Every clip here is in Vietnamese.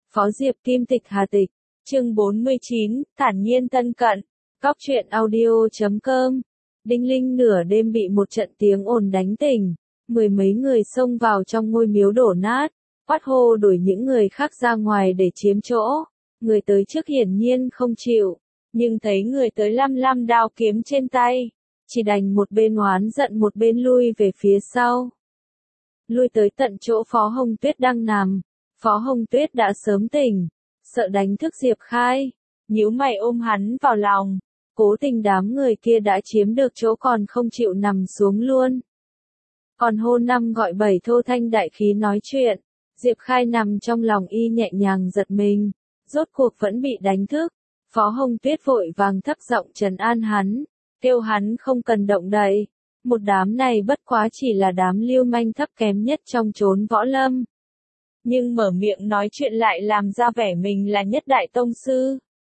Phó Diệp Kim Tịch Hà Tịch, chương 49, thản nhiên thân cận, Cóc truyện audio.com. Đinh Linh nửa đêm bị một trận tiếng ồn đánh tỉnh, mười mấy người xông vào trong ngôi miếu đổ nát, quát hô đuổi những người khác ra ngoài để chiếm chỗ. Người tới trước hiển nhiên không chịu, nhưng thấy người tới lăm đao kiếm trên tay, chỉ đành một bên oán giận một bên lui về phía sau. Lui tới tận chỗ Phó Hồng Tuyết đang nằm, Phó Hồng Tuyết đã sớm tỉnh, sợ đánh thức Diệp Khai, nhíu mày ôm hắn vào lòng, cố tình đám người kia đã chiếm được chỗ còn không chịu nằm xuống luôn. Còn hô năm gọi bảy thô thanh đại khí nói chuyện, Diệp Khai nằm trong lòng y nhẹ nhàng giật mình, rốt cuộc vẫn bị đánh thức. Phó Hồng Tuyết vội vàng thấp giọng trấn an hắn, kêu hắn không cần động đậy. Một đám này bất quá chỉ là đám lưu manh thấp kém nhất trong chốn võ lâm. Nhưng mở miệng nói chuyện lại làm ra vẻ mình là nhất đại tông sư.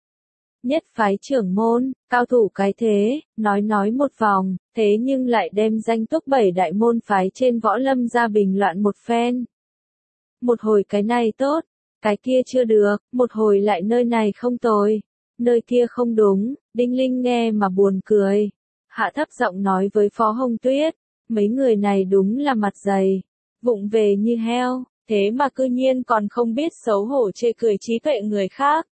Nhất phái trưởng môn, cao thủ cái thế, nói một vòng, thế nhưng lại đem danh túc 7 đại môn phái trên võ lâm ra bình loạn một phen. Một hồi cái này tốt, cái kia chưa được, một hồi lại nơi này không tồi, nơi kia không đúng. Đinh Linh nghe mà buồn cười, hạ thấp giọng nói với Phó Hồng Tuyết, mấy người này đúng là mặt dày, vụng về như heo, thế mà cư nhiên còn không biết xấu hổ chê cười trí tuệ người khác.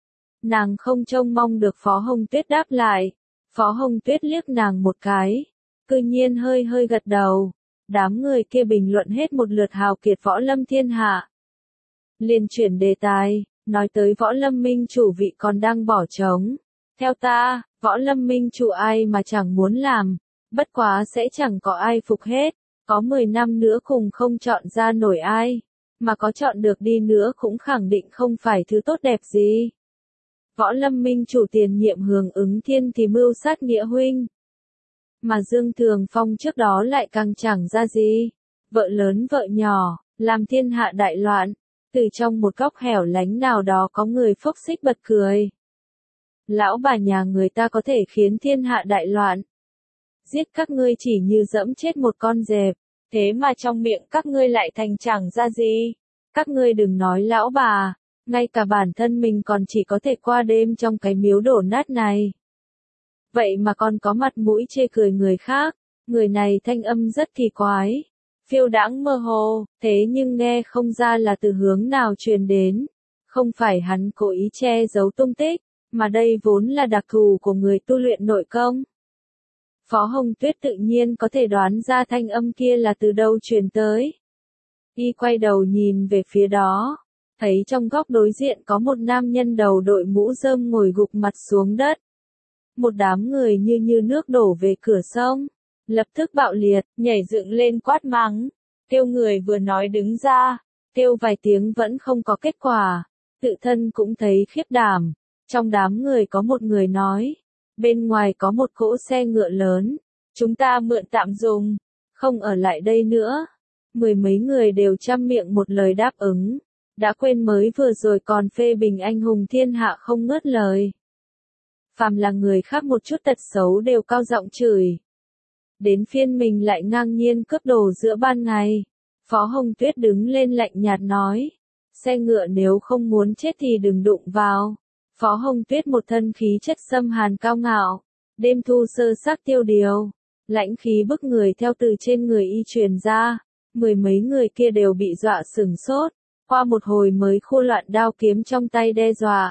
Nàng không trông mong được Phó Hồng Tuyết đáp lại, Phó Hồng Tuyết liếc nàng một cái, cư nhiên hơi gật đầu. Đám người kia bình luận hết một lượt hào kiệt võ lâm thiên hạ. Liền chuyển đề tài, nói tới võ lâm minh chủ vị còn đang bỏ trống. Theo ta, võ lâm minh chủ ai mà chẳng muốn làm, bất quá sẽ chẳng có ai phục hết, có 10 năm nữa cùng không chọn ra nổi ai, mà có chọn được đi nữa cũng khẳng định không phải thứ tốt đẹp gì. Võ lâm minh chủ tiền nhiệm Hưởng Ứng Thiên thì mưu sát nghĩa huynh. Mà Dương Thường Phong trước đó lại càng chẳng ra gì, vợ lớn vợ nhỏ, làm thiên hạ đại loạn, từ trong một góc hẻo lánh nào đó có người phốc xích bật cười. Lão bà nhà người ta có thể khiến thiên hạ đại loạn. Giết các ngươi chỉ như dẫm chết một con dẹp, thế mà trong miệng các ngươi lại thành chẳng ra gì. Các ngươi đừng nói lão bà, ngay cả bản thân mình còn chỉ có thể qua đêm trong cái miếu đổ nát này. Vậy mà còn có mặt mũi chê cười người khác, người này thanh âm rất kỳ quái, phiêu đãng mơ hồ, thế nhưng nghe không ra là từ hướng nào truyền đến. Không phải hắn cố ý che giấu tung tích, mà đây vốn là đặc thù của người tu luyện nội công. Phó Hồng Tuyết tự nhiên có thể đoán ra thanh âm kia là từ đâu truyền tới. Y quay đầu nhìn về phía đó, thấy trong góc đối diện có một nam nhân đầu đội mũ rơm ngồi gục mặt xuống đất. Một đám người như nước đổ về cửa sông, lập tức bạo liệt, nhảy dựng lên quát mắng, kêu người vừa nói đứng ra, kêu vài tiếng vẫn không có kết quả, tự thân cũng thấy khiếp đảm. Trong đám người có một người nói, bên ngoài có một cỗ xe ngựa lớn, chúng ta mượn tạm dùng, không ở lại đây nữa. Mười mấy người đều trăm miệng một lời đáp ứng, đã quên mới vừa rồi còn phê bình anh hùng thiên hạ không ngớt lời. Phàm là người khác một chút tật xấu đều cao giọng chửi. Đến phiên mình lại ngang nhiên cướp đồ giữa ban ngày. Phó Hồng Tuyết đứng lên lạnh nhạt nói, xe ngựa nếu không muốn chết thì đừng đụng vào. Phó Hồng Tuyết một thân khí chất xâm hàn cao ngạo, đêm thu sơ sắc tiêu điều, lãnh khí bức người theo từ trên người y truyền ra, mười mấy người kia đều bị dọa sửng sốt, qua một hồi mới khô loạn đao kiếm trong tay đe dọa.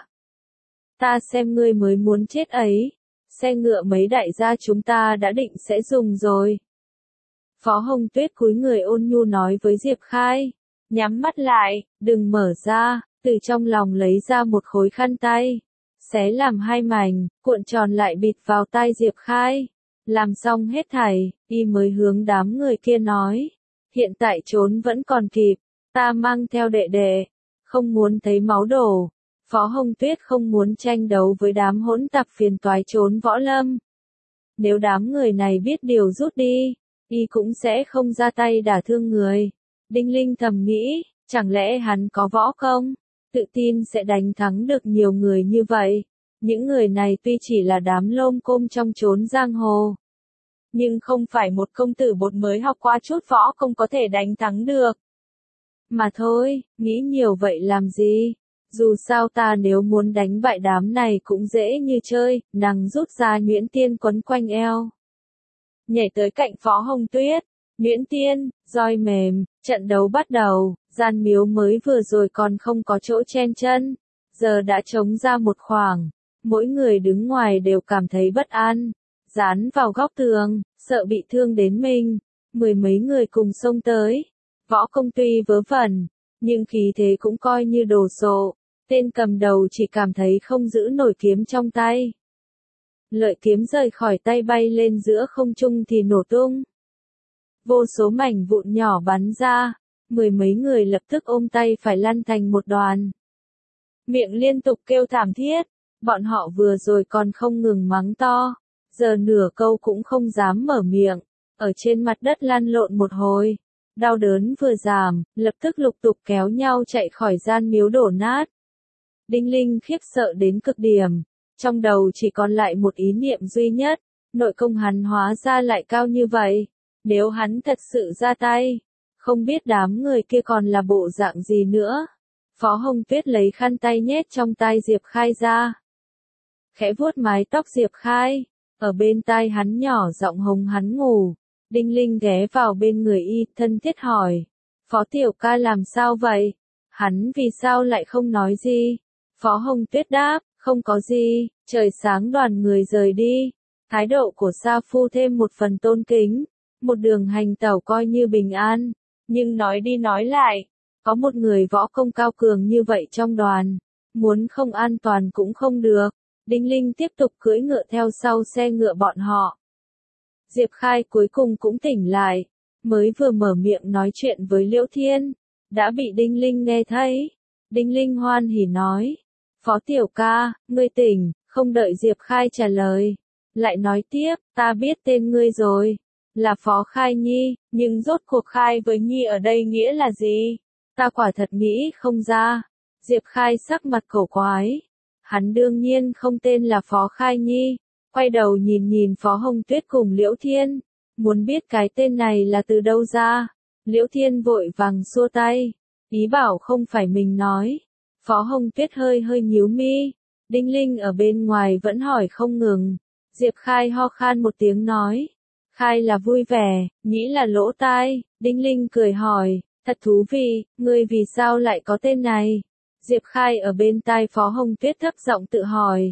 Ta xem ngươi mới muốn chết ấy, xe ngựa mấy đại gia chúng ta đã định sẽ dùng rồi. Phó Hồng Tuyết cúi người ôn nhu nói với Diệp Khai, nhắm mắt lại, đừng mở ra, từ trong lòng lấy ra một khối khăn tay, xé làm hai mảnh, cuộn tròn lại bịt vào tai Diệp Khai. Làm xong hết thảy, y mới hướng đám người kia nói, hiện tại trốn vẫn còn kịp, ta mang theo đệ đệ, không muốn thấy máu đổ. Phó Hồng Tuyết không muốn tranh đấu với đám hỗn tạp phiền toái trốn võ lâm. Nếu đám người này biết điều rút đi, y cũng sẽ không ra tay đả thương người. Đinh Linh thầm nghĩ, chẳng lẽ hắn có võ công, tự tin sẽ đánh thắng được nhiều người như vậy. Những người này tuy chỉ là đám lôm côm trong chốn giang hồ, nhưng không phải một công tử bột mới học qua chút võ công có thể đánh thắng được. Mà thôi, nghĩ nhiều vậy làm gì? Dù sao ta nếu muốn đánh bại đám này cũng dễ như chơi, nàng rút ra nhuyễn tiên quấn quanh eo. Nhảy tới cạnh Phó Hồng Tuyết, nhuyễn tiên, roi mềm, trận đấu bắt đầu, gian miếu mới vừa rồi còn không có chỗ chen chân, giờ đã trống ra một khoảng, mỗi người đứng ngoài đều cảm thấy bất an, dán vào góc tường, sợ bị thương đến mình, mười mấy người cùng xông tới, võ công tuy vớ vẩn, nhưng khí thế cũng coi như đồ sộ, tên cầm đầu chỉ cảm thấy không giữ nổi kiếm trong tay. Lợi kiếm rời khỏi tay bay lên giữa không trung thì nổ tung. Vô số mảnh vụn nhỏ bắn ra, mười mấy người lập tức ôm tay phải lăn thành một đoàn. Miệng liên tục kêu thảm thiết, bọn họ vừa rồi còn không ngừng mắng to, giờ nửa câu cũng không dám mở miệng, ở trên mặt đất lăn lộn một hồi. Đau đớn vừa giảm, lập tức lục tục kéo nhau chạy khỏi gian miếu đổ nát. Đinh Linh khiếp sợ đến cực điểm, trong đầu chỉ còn lại một ý niệm duy nhất, nội công hắn hóa ra lại cao như vậy, nếu hắn thật sự ra tay, không biết đám người kia còn là bộ dạng gì nữa. Phó Hồng Tuyết lấy khăn tay nhét trong tai Diệp Khai ra. Khẽ vuốt mái tóc Diệp Khai, ở bên tai hắn nhỏ giọng hống hắn ngủ. Đinh Linh ghé vào bên người y, thân thiết hỏi. Phó tiểu ca làm sao vậy? Hắn vì sao lại không nói gì? Phó Hồng Tuyết đáp, không có gì, trời sáng đoàn người rời đi. Thái độ của Sa Phu thêm một phần tôn kính, một đường hành tẩu coi như bình an. Nhưng nói đi nói lại, có một người võ công cao cường như vậy trong đoàn, muốn không an toàn cũng không được. Đinh Linh tiếp tục cưỡi ngựa theo sau xe ngựa bọn họ. Diệp Khai cuối cùng cũng tỉnh lại, mới vừa mở miệng nói chuyện với Liễu Thiên, đã bị Đinh Linh nghe thấy. Đinh Linh hoan hỉ nói, Phó tiểu ca, ngươi tỉnh, không đợi Diệp Khai trả lời. Lại nói tiếp, ta biết tên ngươi rồi, là Phó Khai Nhi, nhưng rốt cuộc Khai với Nhi ở đây nghĩa là gì? Ta quả thật nghĩ không ra. Diệp Khai sắc mặt cổ quái. Hắn đương nhiên không tên là Phó Khai Nhi. Quay đầu nhìn nhìn Phó Hồng Tuyết cùng Liễu Thiên, muốn biết cái tên này là từ đâu ra. Liễu Thiên vội vàng xua tay, ý bảo không phải mình nói. Phó Hồng Tuyết hơi hơi nhíu mi, Đinh Linh ở bên ngoài vẫn hỏi không ngừng. Diệp Khai ho khan một tiếng nói, Khai là vui vẻ, nhĩ là lỗ tai. Đinh Linh cười hỏi, thật thú vị, ngươi vì sao lại có tên này? Diệp Khai ở bên tai Phó Hồng Tuyết thấp giọng tự hỏi.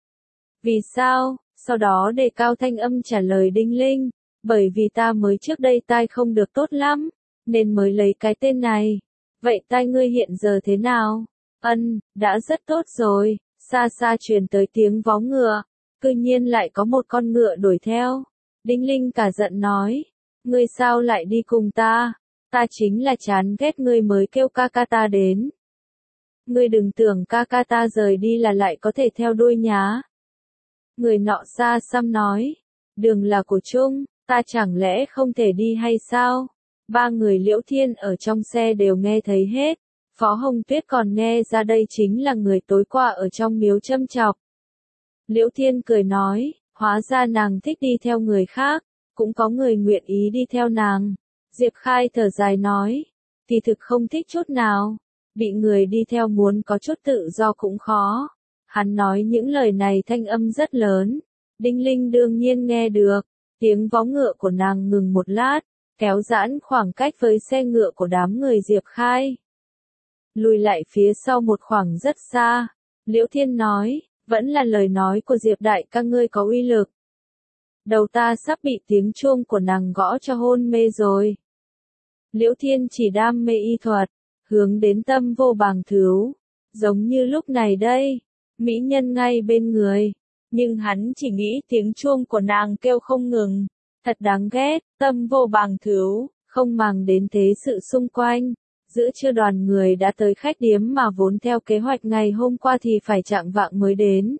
Vì sao? Sau đó đề cao thanh âm trả lời Đinh Linh, bởi vì ta mới trước đây tai không được tốt lắm, nên mới lấy cái tên này. Vậy tai ngươi hiện giờ thế nào? Đã rất tốt rồi. Xa xa truyền tới tiếng vó ngựa, cư nhiên lại có một con ngựa đuổi theo. Đinh Linh cả giận nói, ngươi sao lại đi cùng ta? Ta chính là chán ghét ngươi mới kêu ca ca ta đến. Ngươi đừng tưởng ca ca ta rời đi là lại có thể theo đuôi nhá. Người nọ xa xăm nói, đường là của chung, ta chẳng lẽ không thể đi hay sao? Ba người Liễu Thiên ở trong xe đều nghe thấy hết. Phó Hồng Tuyết còn nghe ra đây chính là người tối qua ở trong miếu châm chọc. Liễu Thiên cười nói, hóa ra nàng thích đi theo người khác, cũng có người nguyện ý đi theo nàng. Diệp Khai thở dài nói, kỳ thực không thích chút nào, bị người đi theo muốn có chút tự do cũng khó. Hắn nói những lời này thanh âm rất lớn, Đinh Linh đương nhiên nghe được, tiếng vó ngựa của nàng ngừng một lát, kéo giãn khoảng cách với xe ngựa của đám người Diệp Khai. Lùi lại phía sau một khoảng rất xa, Liễu Thiên nói, vẫn là lời nói của Diệp đại ca ngươi có uy lực. Đầu ta sắp bị tiếng chuông của nàng gõ cho hôn mê rồi. Liễu Thiên chỉ đam mê y thuật, hướng đến tâm vô bàng thứu, giống như lúc này đây, mỹ nhân ngay bên người, nhưng hắn chỉ nghĩ tiếng chuông của nàng kêu không ngừng, thật đáng ghét, tâm vô bàng thứu, không màng đến thế sự xung quanh. Giữa trưa đoàn người đã tới khách điếm mà vốn theo kế hoạch ngày hôm qua thì phải chạng vạng mới đến.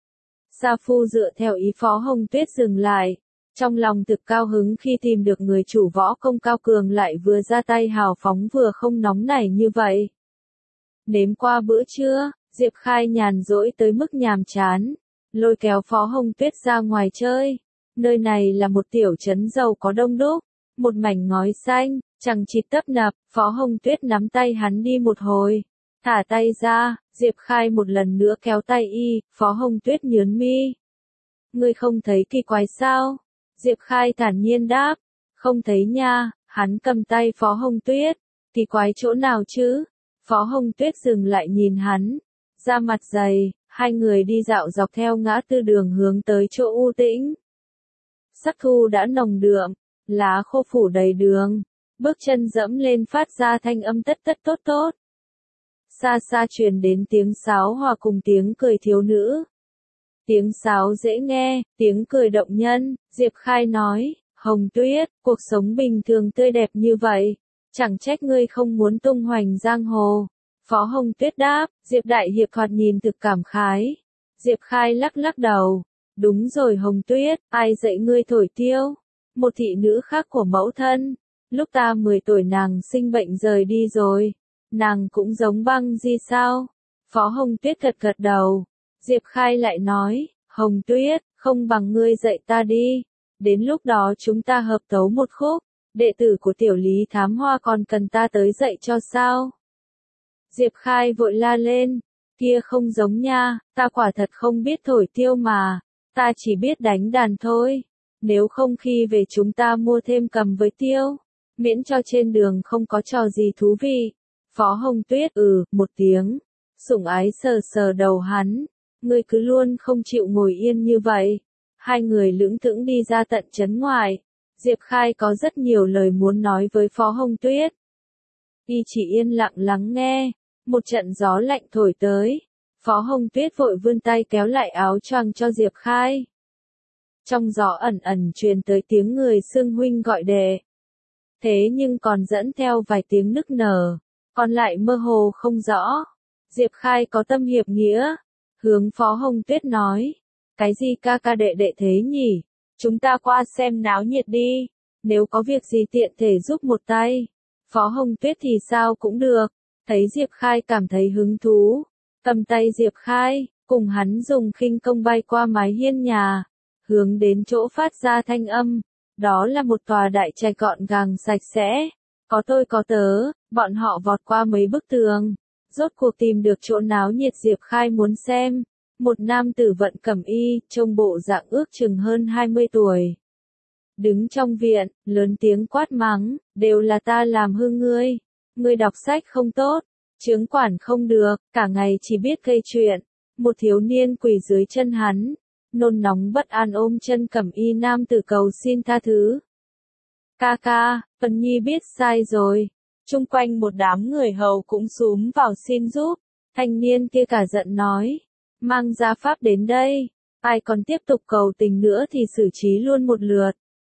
Sa Phu dựa theo ý Phó Hồng Tuyết dừng lại, trong lòng thực cao hứng khi tìm được người chủ võ công cao cường lại vừa ra tay hào phóng vừa không nóng nảy như vậy. Nếm qua bữa trưa, Diệp Khai nhàn rỗi tới mức nhàm chán, lôi kéo Phó Hồng Tuyết ra ngoài chơi. Nơi này là một tiểu trấn giàu có đông đúc, một mảnh ngói xanh, chằng chịt tấp nập. Phó Hồng Tuyết nắm tay hắn đi một hồi, Thả tay ra, Diệp Khai một lần nữa kéo tay y, Phó Hồng Tuyết nhướng mi. Ngươi không thấy kỳ quái sao? Diệp Khai thản nhiên đáp. Không thấy nha, hắn cầm tay Phó Hồng Tuyết. Kỳ quái chỗ nào chứ? Phó Hồng Tuyết dừng lại nhìn hắn. Da mặt dày, hai người đi dạo dọc theo ngã tư đường hướng tới chỗ u tĩnh. Sắc thu đã nồng đượm, lá khô phủ đầy đường. Bước chân dẫm lên phát ra thanh âm tất tất tốt tốt. Xa xa truyền đến tiếng sáo hòa cùng tiếng cười thiếu nữ. Tiếng sáo dễ nghe, tiếng cười động nhân, Diệp Khai nói, Hồng Tuyết, cuộc sống bình thường tươi đẹp như vậy, chẳng trách ngươi không muốn tung hoành giang hồ. Phó Hồng Tuyết đáp, Diệp Đại Hiệp thoạt nhìn thực cảm khái. Diệp Khai lắc lắc đầu, đúng rồi Hồng Tuyết, ai dạy ngươi thổi tiêu? Một thị nữ khác của mẫu thân, lúc ta 10 tuổi nàng sinh bệnh rời đi rồi, nàng cũng giống Băng Di sao? Phó Hồng Tuyết gật gật đầu. Diệp Khai lại nói, Hồng Tuyết, không bằng ngươi dạy ta đi, đến lúc đó chúng ta hợp tấu một khúc, đệ tử của tiểu Lý Thám Hoa còn cần ta tới dạy cho sao? Diệp Khai vội la lên, kia không giống nha, ta quả thật không biết thổi tiêu mà, ta chỉ biết đánh đàn thôi, nếu không khi về chúng ta mua thêm cầm với tiêu, miễn cho trên đường không có trò gì thú vị. Phó Hồng Tuyết một tiếng, sủng ái sờ sờ đầu hắn. Ngươi cứ luôn không chịu ngồi yên như vậy. Hai người lững thững đi ra tận trấn ngoài. Diệp Khai có rất nhiều lời muốn nói với Phó Hồng Tuyết. Y chỉ yên lặng lắng nghe. Một trận gió lạnh thổi tới. Phó Hồng Tuyết vội vươn tay kéo lại áo choàng cho Diệp Khai. Trong gió ẩn ẩn truyền tới tiếng người xưng huynh gọi đệ. Thế nhưng còn dẫn theo vài tiếng nức nở. Còn lại mơ hồ không rõ. Diệp Khai có tâm hiệp nghĩa. Hướng Phó Hồng Tuyết nói, cái gì ca ca đệ đệ thế nhỉ? Chúng ta qua xem náo nhiệt đi, nếu có việc gì tiện thể giúp một tay. Phó Hồng Tuyết thì sao cũng được, thấy Diệp Khai cảm thấy hứng thú, cầm tay Diệp Khai, cùng hắn dùng khinh công bay qua mái hiên nhà, hướng đến chỗ phát ra thanh âm, đó là một tòa đại trạch gọn gàng sạch sẽ, có tôi có tớ, bọn họ vọt qua mấy bức tường. Rốt cuộc tìm được chỗ náo nhiệt Diệp Khai muốn xem. Một nam tử vận cẩm y, trông bộ dạng ước chừng hơn 20 tuổi. Đứng trong viện, lớn tiếng quát mắng, đều là ta làm hư ngươi. Ngươi đọc sách không tốt, chướng quản không được, cả ngày chỉ biết gây chuyện. Một thiếu niên quỳ dưới chân hắn, nôn nóng bất an ôm chân cẩm y nam tử cầu xin tha thứ. Ca ca, Phần Nhi biết sai rồi. Chung quanh một đám người hầu cũng xúm vào xin giúp, thanh niên kia cả giận nói, mang gia pháp đến đây, ai còn tiếp tục cầu tình nữa thì xử trí luôn một lượt.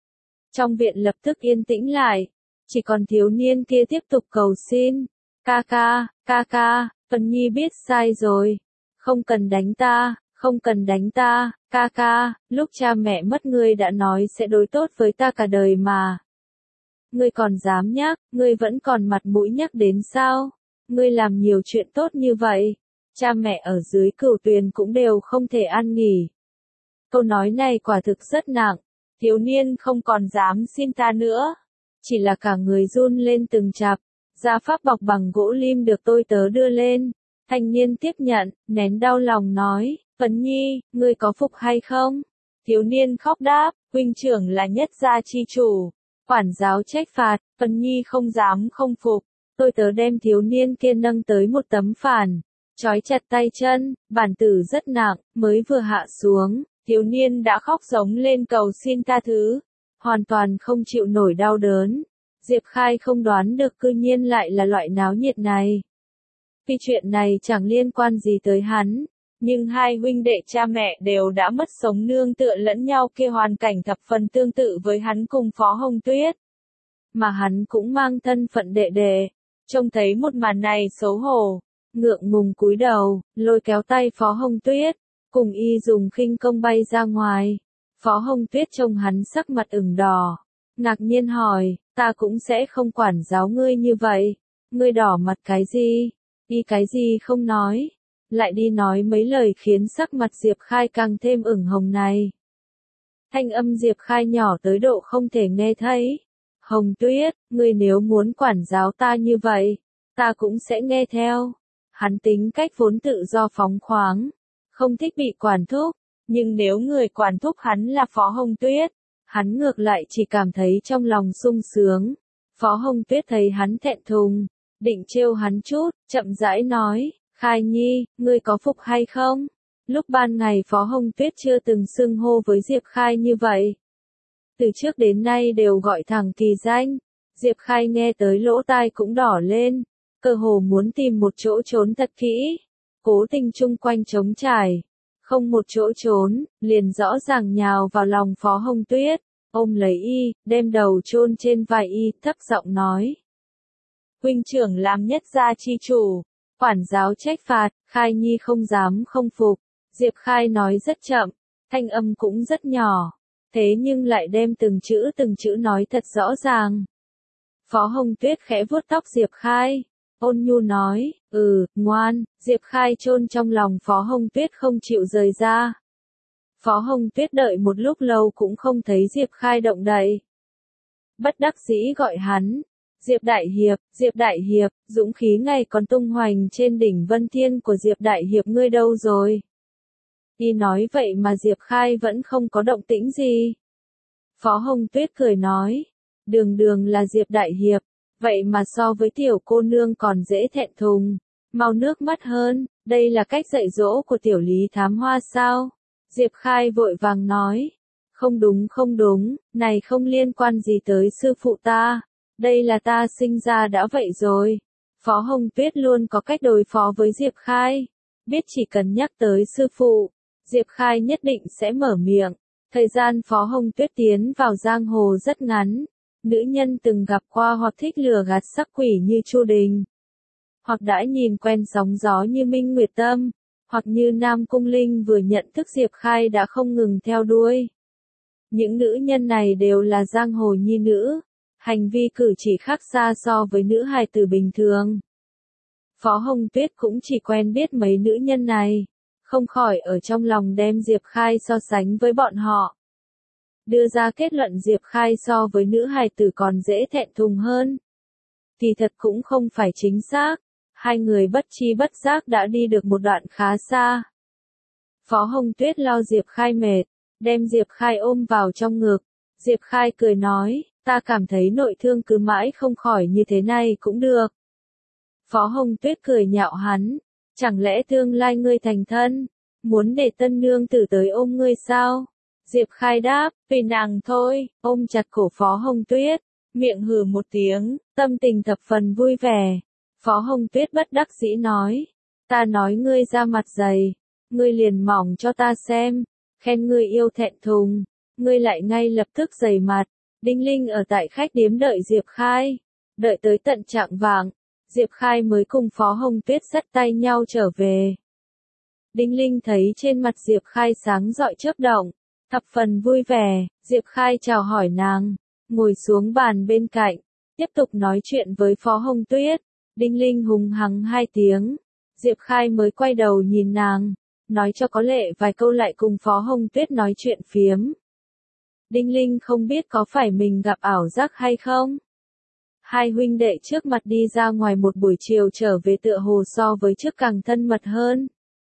Trong viện lập tức yên tĩnh lại, chỉ còn thiếu niên kia tiếp tục cầu xin, ca ca, Phần Nhi biết sai rồi, không cần đánh ta, không cần đánh ta, ca ca, lúc cha mẹ mất ngươi đã nói sẽ đối tốt với ta cả đời mà. Ngươi còn dám nhắc, ngươi vẫn còn mặt mũi nhắc đến sao? Ngươi làm nhiều chuyện tốt như vậy, cha mẹ ở dưới Cửu Tuyền cũng đều không thể an nghỉ. Câu nói này quả thực rất nặng, thiếu niên không còn dám xin ta nữa, chỉ là cả người run lên từng chập. Gia pháp bọc bằng gỗ lim được tôi tớ đưa lên, thanh niên tiếp nhận, nén đau lòng nói, Phấn Nhi, ngươi có phục hay không? Thiếu niên khóc đáp, huynh trưởng là nhất gia chi chủ. Quản giáo trách phạt, Phần Nhi không dám không phục, tôi tớ đem thiếu niên kia nâng tới một tấm phản, trói chặt tay chân, bản tử rất nặng, mới vừa hạ xuống, thiếu niên đã khóc giống lên cầu xin tha thứ, hoàn toàn không chịu nổi đau đớn. Diệp Khai không đoán được cư nhiên lại là loại náo nhiệt này. Vì chuyện này chẳng liên quan gì tới hắn. Nhưng hai huynh đệ cha mẹ đều đã mất sống nương tựa lẫn nhau kia hoàn cảnh thập phần tương tự với hắn cùng Phó Hồng Tuyết. Mà hắn cũng mang thân phận đệ đệ. Trông thấy một màn này xấu hổ, ngượng ngùng cúi đầu, lôi kéo tay Phó Hồng Tuyết, cùng y dùng khinh công bay ra ngoài. Phó Hồng Tuyết trông hắn sắc mặt ửng đỏ, ngạc nhiên hỏi, ta cũng sẽ không quản giáo ngươi như vậy, ngươi đỏ mặt cái gì, y cái gì không nói. Lại đi nói mấy lời khiến sắc mặt Diệp Khai càng thêm ửng hồng này. Thanh âm Diệp Khai nhỏ tới độ không thể nghe thấy. Hồng Tuyết, ngươi nếu muốn quản giáo ta như vậy, ta cũng sẽ nghe theo. Hắn tính cách vốn tự do phóng khoáng, không thích bị quản thúc, nhưng nếu người quản thúc hắn là Phó Hồng Tuyết, hắn ngược lại chỉ cảm thấy trong lòng sung sướng. Phó Hồng Tuyết thấy hắn thẹn thùng, định trêu hắn chút, chậm rãi nói, Khai Nhi, ngươi có phục hay không? Lúc ban ngày Phó Hồng Tuyết chưa từng xưng hô với Diệp Khai như vậy. Từ trước đến nay đều gọi thẳng kỳ danh. Diệp Khai nghe tới lỗ tai cũng đỏ lên, cơ hồ muốn tìm một chỗ trốn thật kỹ. Cố Tình chung quanh trống trải, không một chỗ trốn, liền rõ ràng nhào vào lòng Phó Hồng Tuyết, ôm lấy y, đem đầu chôn trên vai y, thấp giọng nói. Huynh trưởng làm nhất gia chi chủ, quản giáo trách phạt, Khai Nhi không dám không phục. Diệp Khai nói rất chậm, thanh âm cũng rất nhỏ, thế nhưng lại đem từng chữ nói thật rõ ràng. Phó Hồng Tuyết khẽ vuốt tóc Diệp Khai, ôn nhu nói, ngoan. Diệp Khai chôn trong lòng Phó Hồng Tuyết không chịu rời ra. Phó Hồng Tuyết đợi một lúc lâu cũng không thấy Diệp Khai động đậy. Bất đắc dĩ gọi hắn, Diệp Đại Hiệp, dũng khí ngày còn tung hoành trên đỉnh Vân Thiên của Diệp Đại Hiệp ngươi đâu rồi? Y nói vậy mà Diệp Khai vẫn không có động tĩnh gì. Phó Hồng Tuyết cười nói, đường là Diệp Đại Hiệp, vậy mà so với tiểu cô nương còn dễ thẹn thùng, mau nước mắt hơn, đây là cách dạy dỗ của tiểu Lý Thám Hoa sao? Diệp Khai vội vàng nói, không đúng, này không liên quan gì tới sư phụ ta, đây là ta sinh ra đã vậy rồi. Phó Hồng Tuyết luôn có cách đối phó với Diệp Khai, biết chỉ cần nhắc tới sư phụ, Diệp Khai nhất định sẽ mở miệng. Thời gian Phó Hồng Tuyết tiến vào giang hồ rất ngắn, nữ nhân từng gặp qua hoặc thích lừa gạt sắc quỷ như Chu Đình, hoặc đã nhìn quen sóng gió như Minh Nguyệt Tâm, hoặc như Nam Cung Linh vừa nhận thức Diệp Khai đã không ngừng theo đuôi. Những nữ nhân này đều là giang hồ nhi nữ, hành vi cử chỉ khác xa so với nữ hài tử bình thường. Phó Hồng Tuyết cũng chỉ quen biết mấy nữ nhân này, không khỏi ở trong lòng đem Diệp Khai so sánh với bọn họ. Đưa ra kết luận Diệp Khai so với nữ hài tử còn dễ thẹn thùng hơn. Kỳ thật cũng không phải chính xác, hai người bất chi bất giác đã đi được một đoạn khá xa. Phó Hồng Tuyết lo Diệp Khai mệt, đem Diệp Khai ôm vào trong ngực. Diệp Khai cười nói, ta cảm thấy nội thương cứ mãi không khỏi như thế này cũng được. Phó Hồng Tuyết cười nhạo hắn, chẳng lẽ tương lai ngươi thành thân, muốn để tân nương tử tới ôm ngươi sao? Diệp Khai đáp, vì nàng thôi, ôm chặt cổ Phó Hồng Tuyết, miệng hừ một tiếng, tâm tình thập phần vui vẻ. Phó Hồng Tuyết bất đắc dĩ nói, ta nói ngươi ra mặt dày, ngươi liền mỏng cho ta xem, khen ngươi yêu thẹn thùng, ngươi lại ngay lập tức dày mặt. Đinh Linh ở tại khách điếm đợi Diệp Khai, đợi tới tận chạng vạng, Diệp Khai mới cùng Phó Hồng Tuyết dắt tay nhau trở về. Đinh Linh thấy trên mặt Diệp Khai sáng rọi chớp động, thập phần vui vẻ, Diệp Khai chào hỏi nàng, ngồi xuống bàn bên cạnh, tiếp tục nói chuyện với Phó Hồng Tuyết. Đinh Linh hùng hắng 2 tiếng, Diệp Khai mới quay đầu nhìn nàng, nói cho có lệ vài câu lại cùng Phó Hồng Tuyết nói chuyện phiếm. Đinh Linh không biết có phải mình gặp ảo giác hay không. Hai huynh đệ trước mặt đi ra ngoài một buổi chiều trở về tựa hồ so với trước càng thân mật hơn.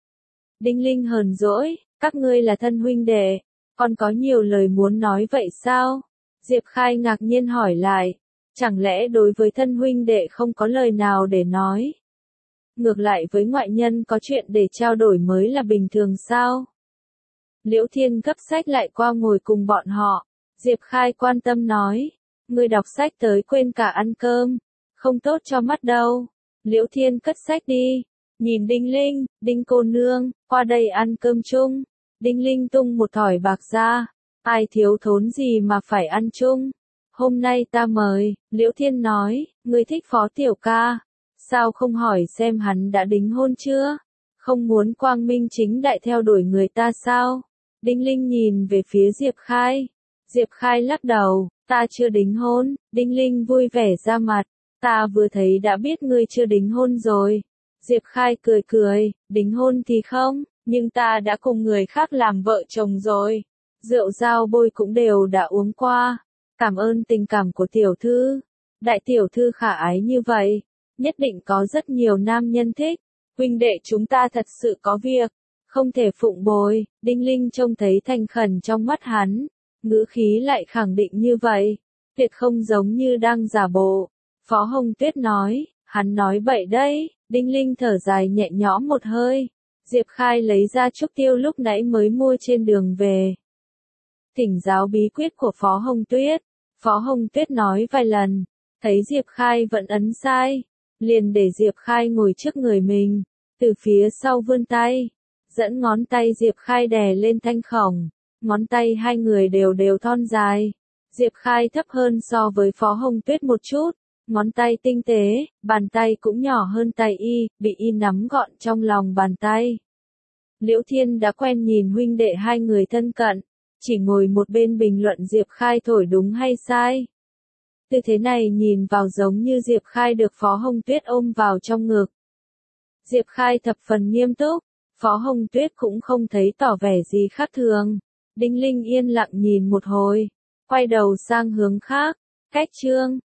Đinh Linh hờn dỗi, các ngươi là thân huynh đệ, còn có nhiều lời muốn nói vậy sao? Diệp Khai ngạc nhiên hỏi lại, chẳng lẽ đối với thân huynh đệ không có lời nào để nói? Ngược lại với ngoại nhân có chuyện để trao đổi mới là bình thường sao? Liễu Thiên gấp sách lại qua ngồi cùng bọn họ. Diệp Khai quan tâm nói, ngươi đọc sách tới quên cả ăn cơm, không tốt cho mắt đâu. Liễu Thiên cất sách đi, nhìn Đinh Linh, Đinh cô nương, qua đây ăn cơm chung. Đinh Linh tung một thỏi bạc ra, ai thiếu thốn gì mà phải ăn chung. Hôm nay ta mời, Liễu Thiên nói, ngươi thích Phó tiểu ca, sao không hỏi xem hắn đã đính hôn chưa? Không muốn quang minh chính đại theo đuổi người ta sao? Đinh Linh nhìn về phía Diệp Khai. Diệp Khai lắc đầu, ta chưa đính hôn. Đinh Linh vui vẻ ra mặt, ta vừa thấy đã biết ngươi chưa đính hôn rồi. Diệp Khai cười cười, đính hôn thì không, nhưng ta đã cùng người khác làm vợ chồng rồi. Rượu giao bôi cũng đều đã uống qua. Cảm ơn tình cảm của tiểu thư. Đại tiểu thư khả ái như vậy, nhất định có rất nhiều nam nhân thích. huynh đệ chúng ta thật sự có việc, không thể phụng bồi. Đinh Linh trông thấy thành khẩn trong mắt hắn, ngữ khí lại khẳng định như vậy, tuyệt không giống như đang giả bộ. Phó Hồng Tuyết nói, hắn nói bậy đấy. Đinh Linh thở dài nhẹ nhõm một hơi. Diệp Khai lấy ra trúc tiêu lúc nãy mới mua trên đường về. Thỉnh giáo bí quyết của Phó Hồng Tuyết. Phó Hồng Tuyết nói vài lần, thấy Diệp Khai vẫn ấn sai, liền để Diệp Khai ngồi trước người mình, từ phía sau vươn tay, dẫn ngón tay Diệp Khai đè lên thanh khổng, ngón tay hai người đều đều thon dài. Diệp Khai thấp hơn so với Phó Hồng Tuyết một chút, ngón tay tinh tế, bàn tay cũng nhỏ hơn tay y, bị y nắm gọn trong lòng bàn tay. Liễu Thiên đã quen nhìn huynh đệ hai người thân cận, chỉ ngồi một bên bình luận Diệp Khai thổi đúng hay sai. Tư thế này nhìn vào giống như Diệp Khai được Phó Hồng Tuyết ôm vào trong ngực. Diệp Khai thập phần nghiêm túc, Phó Hồng Tuyết cũng không thấy tỏ vẻ gì khác thường. Đinh Linh yên lặng nhìn một hồi, quay đầu sang hướng khác, cách chương.